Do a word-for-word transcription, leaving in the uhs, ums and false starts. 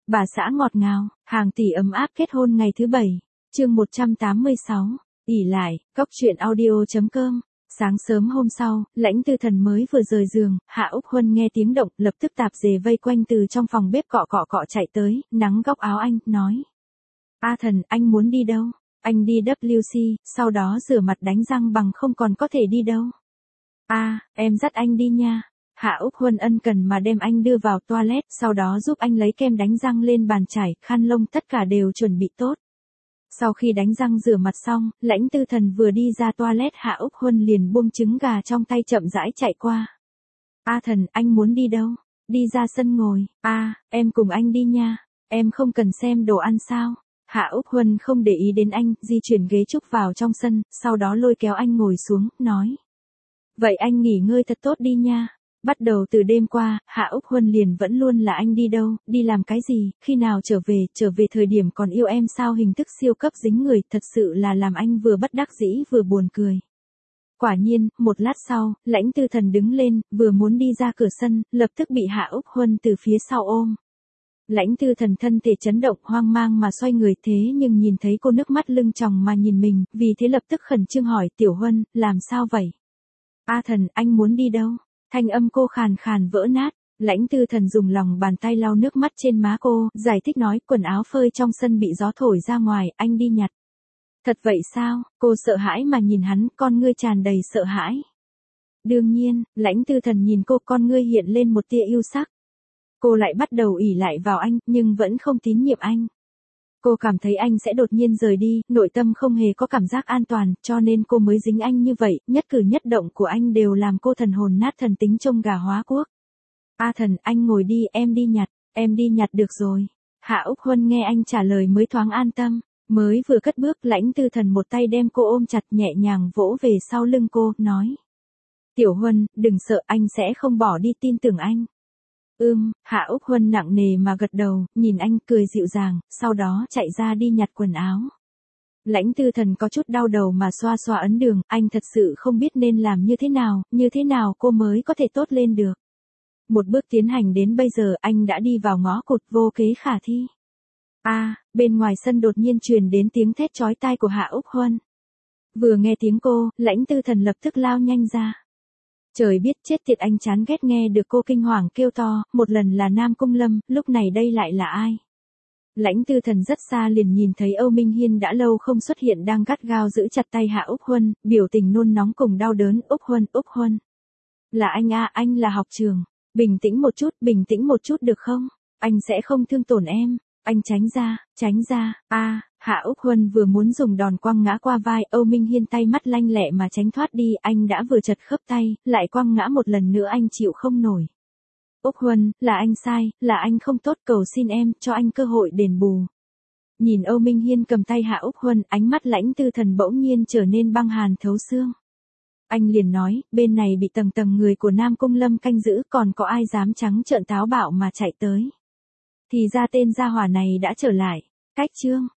Bà xã ngọt ngào, hàng tỷ ấm áp kết hôn ngày thứ bảy. Chương một trăm tám mươi sáu. ỷ lại, cốc truyện audio chấm com. Sáng sớm hôm sau, Lãnh Tư Thần mới vừa rời giường, Hạ Úc Huân nghe tiếng động, lập tức tạp dề vây quanh từ trong phòng bếp cọ cọ cọ chạy tới, nắng góc áo anh, nói: "A Thần, anh muốn đi đâu?" "Anh đi W C, sau đó rửa mặt đánh răng bằng không còn có thể đi đâu." "A, em dắt anh đi nha." Hạ Úc Huân ân cần mà đem anh đưa vào toilet, sau đó giúp anh lấy kem đánh răng lên bàn chải, khăn lông tất cả đều chuẩn bị tốt. Sau khi đánh răng rửa mặt xong, Lãnh Tư Thần vừa đi ra toilet, Hạ Úc Huân liền buông trứng gà trong tay chậm rãi chạy qua. "A Thần, anh muốn đi đâu?" "Đi ra sân ngồi." "A, em cùng anh đi nha. Em không cần xem đồ ăn sao?" Hạ Úc Huân không để ý đến anh, di chuyển ghế trúc vào trong sân, sau đó lôi kéo anh ngồi xuống, nói: "Vậy anh nghỉ ngơi thật tốt đi nha." Bắt đầu từ đêm qua, Hạ Úc Huân liền vẫn luôn là anh đi đâu, đi làm cái gì, khi nào trở về, trở về thời điểm còn yêu em sao, hình thức siêu cấp dính người, thật sự là làm anh vừa bất đắc dĩ vừa buồn cười. Quả nhiên, một lát sau, Lãnh Tư Thần đứng lên, vừa muốn đi ra cửa sân, lập tức bị Hạ Úc Huân từ phía sau ôm. Lãnh Tư Thần thân thể chấn động, hoang mang mà xoay người, thế nhưng nhìn thấy cô nước mắt lưng tròng mà nhìn mình, vì thế lập tức khẩn trương hỏi: "Tiểu Huân, làm sao vậy?" "A Thần, anh muốn đi đâu?" Thanh âm cô khàn khàn vỡ nát. Lãnh Tư Thần dùng lòng bàn tay lau nước mắt trên má cô, giải thích nói: "Quần áo phơi trong sân bị gió thổi ra ngoài, anh đi nhặt." "Thật vậy sao?" Cô sợ hãi mà nhìn hắn, con ngươi tràn đầy sợ hãi. "Đương nhiên." Lãnh Tư Thần nhìn cô, con ngươi hiện lên một tia yêu sắc. Cô lại bắt đầu ỷ lại vào anh, nhưng vẫn không tín nhiệm anh. Cô cảm thấy anh sẽ đột nhiên rời đi, nội tâm không hề có cảm giác an toàn, cho nên cô mới dính anh như vậy, nhất cử nhất động của anh đều làm cô thần hồn nát thần tính trông gà hóa quốc. "A Thần, anh ngồi đi, em đi nhặt." "Em đi nhặt được rồi." Hạ Úc Huân nghe anh trả lời mới thoáng an tâm, mới vừa cất bước, Lãnh Tư Thần một tay đem cô ôm chặt, nhẹ nhàng vỗ về sau lưng cô, nói: "Tiểu Huân, đừng sợ, anh sẽ không bỏ đi, tin tưởng anh." Ưm, Hạ Úc Huân nặng nề mà gật đầu, nhìn anh cười dịu dàng, sau đó chạy ra đi nhặt quần áo. Lãnh Tư Thần có chút đau đầu mà xoa xoa ấn đường, anh thật sự không biết nên làm như thế nào, như thế nào cô mới có thể tốt lên được. Một bước tiến hành đến bây giờ, anh đã đi vào ngõ cụt, vô kế khả thi. A, à, bên ngoài sân đột nhiên truyền đến tiếng thét chói tai của Hạ Úc Huân. Vừa nghe tiếng cô, Lãnh Tư Thần lập tức lao nhanh ra. Trời biết chết tiệt, anh chán ghét nghe được cô kinh hoàng kêu to, một lần là Nam Cung Lâm, lúc này đây lại là ai? Lãnh Tư Thần rất xa liền nhìn thấy Âu Minh Hiên đã lâu không xuất hiện, đang gắt gao giữ chặt tay Hạ Úc Huân, biểu tình nôn nóng cùng đau đớn. "Úc Huân, Úc Huân. Là anh a, anh là học trường. Bình tĩnh một chút, bình tĩnh một chút được không? Anh sẽ không thương tổn em. Anh tránh ra, tránh ra." A, à, Hạ Úc Huân vừa muốn dùng đòn quăng ngã qua vai Âu Minh Hiên, tay mắt lanh lẹ mà tránh thoát đi, anh đã vừa chật khớp tay, lại quăng ngã một lần nữa, anh chịu không nổi. "Úc Huân, là anh sai, là anh không tốt, cầu xin em, cho anh cơ hội đền bù." Nhìn Âu Minh Hiên cầm tay Hạ Úc Huân, ánh mắt Lãnh Tư Thần bỗng nhiên trở nên băng hàn thấu xương. Anh liền nói: "Bên này bị tầng tầng người của Nam Cung Lâm canh giữ, còn có ai dám trắng trợn táo bạo mà chạy tới. Thì ra tên gia hỏa này đã trở lại." Cách chương